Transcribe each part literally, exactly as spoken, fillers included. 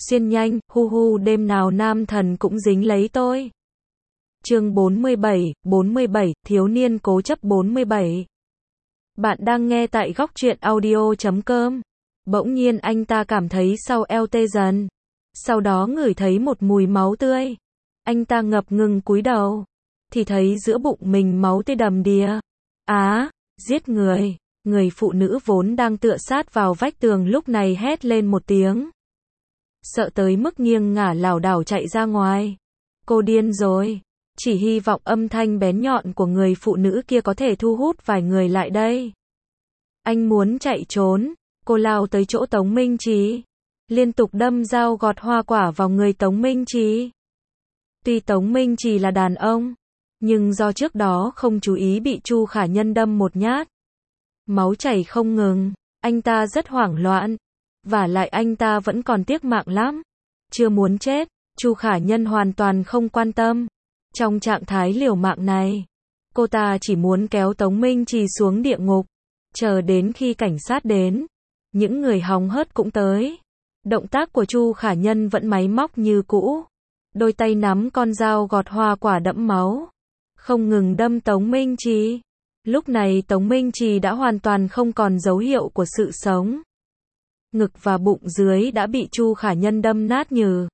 xuyên nhanh, hu hu đêm nào nam thần cũng dính lấy tôi. Chương bốn mươi bảy, bốn mươi bảy, thiếu niên cố chấp bốn mươi bảy. Bạn đang nghe tại góc truyện audio chấm com. Bỗng nhiên anh ta cảm thấy sau eo tê dần. Sau đó ngửi thấy một mùi máu tươi. Anh ta ngập ngừng cúi đầu. Thì thấy giữa bụng mình máu tươi đầm đìa. Á, giết người. Người phụ nữ vốn đang tựa sát vào vách tường lúc này hét lên một tiếng. Sợ tới mức nghiêng ngả lảo đảo chạy ra ngoài. Cô điên rồi. Chỉ hy vọng âm thanh bén nhọn của người phụ nữ kia có thể thu hút vài người lại đây. Anh muốn chạy trốn. Cô lao tới chỗ Tống Minh Trí. Liên tục đâm dao gọt hoa quả vào người Tống Minh Trí. Tuy Tống Minh Trí là đàn ông, nhưng do trước đó không chú ý bị Chu Khả Nhân đâm một nhát. Máu chảy không ngừng, anh ta rất hoảng loạn. Vả lại anh ta vẫn còn tiếc mạng lắm. Chưa muốn chết, Chu Khả Nhân hoàn toàn không quan tâm. Trong trạng thái liều mạng này, cô ta chỉ muốn kéo Tống Minh Trí xuống địa ngục. Chờ đến khi cảnh sát đến, những người hóng hớt cũng tới. Động tác của Chu Khả Nhân vẫn máy móc như cũ. Đôi tay nắm con dao gọt hoa quả đẫm máu, không ngừng đâm Tống Minh Trí. Lúc này Tống Minh Trí đã hoàn toàn không còn dấu hiệu của sự sống. Ngực và bụng dưới đã bị Chu Khả Nhân đâm nát nhừ.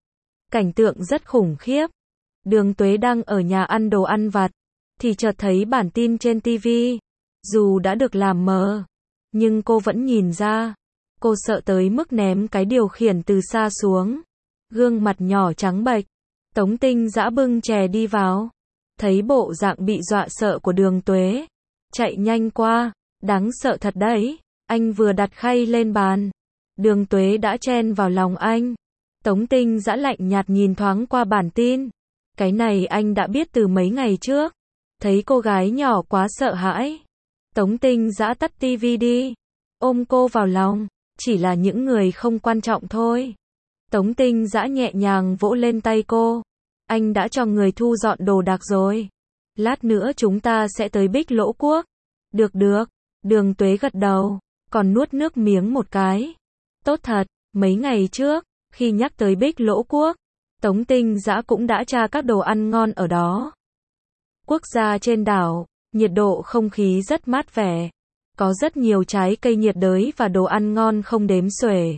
Cảnh tượng rất khủng khiếp. Đường Tuế đang ở nhà ăn đồ ăn vặt, thì chợt thấy bản tin trên ti vi. Dù đã được làm mờ, nhưng cô vẫn nhìn ra. Cô sợ tới mức ném cái điều khiển từ xa xuống. Gương mặt nhỏ trắng bệch. Tống Tinh Dã bưng chè đi vào. Thấy bộ dạng bị dọa sợ của Đường Tuế. Chạy nhanh qua. Đáng sợ thật đấy. Anh vừa đặt khay lên bàn. Đường Tuế đã chen vào lòng anh. Tống Tinh Dã lạnh nhạt nhìn thoáng qua bản tin. Cái này anh đã biết từ mấy ngày trước. Thấy cô gái nhỏ quá sợ hãi. Tống Tinh Dã tắt ti vi đi. Ôm cô vào lòng. Chỉ là những người không quan trọng thôi. Tống Tinh Dã nhẹ nhàng vỗ lên tay cô. Anh đã cho người thu dọn đồ đạc rồi. Lát nữa chúng ta sẽ tới Bích Lỗ Quốc. Được được. Đường Tuế gật đầu. Còn nuốt nước miếng một cái. Tốt thật. Mấy ngày trước, khi nhắc tới Bích Lỗ Quốc, Tống Tinh Dã cũng đã tra các đồ ăn ngon ở đó. Quốc gia trên đảo, nhiệt độ không khí rất mát vẻ. Có rất nhiều trái cây nhiệt đới và đồ ăn ngon không đếm xuể.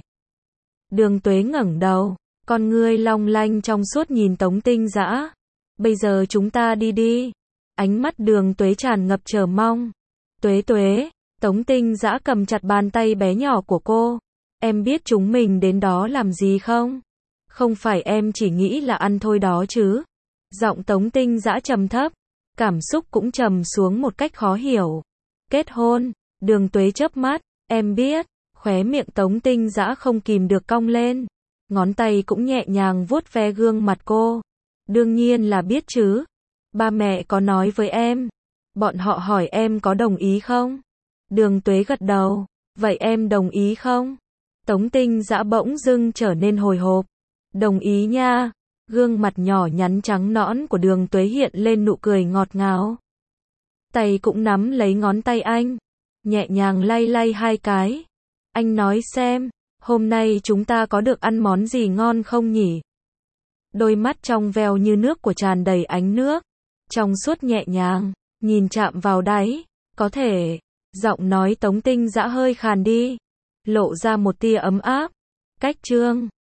Đường Tuế ngẩng đầu, con ngươi long lanh trong suốt nhìn Tống Tinh Dã. Bây giờ chúng ta đi đi. Ánh mắt Đường Tuế tràn ngập chờ mong. Tuế Tuế, Tống Tinh Dã cầm chặt bàn tay bé nhỏ của cô. Em biết chúng mình đến đó làm gì không? Không phải em chỉ nghĩ là ăn thôi đó chứ. Giọng Tống Tinh Dã trầm thấp. Cảm xúc cũng trầm xuống một cách khó hiểu. Kết hôn. Đường Tuế chớp mắt. Em biết. Khóe miệng Tống Tinh Dã không kìm được cong lên. Ngón tay cũng nhẹ nhàng vuốt ve gương mặt cô. Đương nhiên là biết chứ. Ba mẹ có nói với em. Bọn họ hỏi em có đồng ý không? Đường Tuế gật đầu. Vậy em đồng ý không? Tống Tinh Dã bỗng dưng trở nên hồi hộp. Đồng ý nha. Gương mặt nhỏ nhắn trắng nõn của Đường Tuế hiện lên nụ cười ngọt ngào. Tay cũng nắm lấy ngón tay anh. Nhẹ nhàng lay lay hai cái. Anh nói xem, hôm nay chúng ta có được ăn món gì ngon không nhỉ? Đôi mắt trong veo như nước của tràn đầy ánh nước. Trong suốt nhẹ nhàng, nhìn chạm vào đáy. Có thể, giọng nói Tống Tinh Dã hơi khàn đi. Lộ ra một tia ấm áp. Cách chương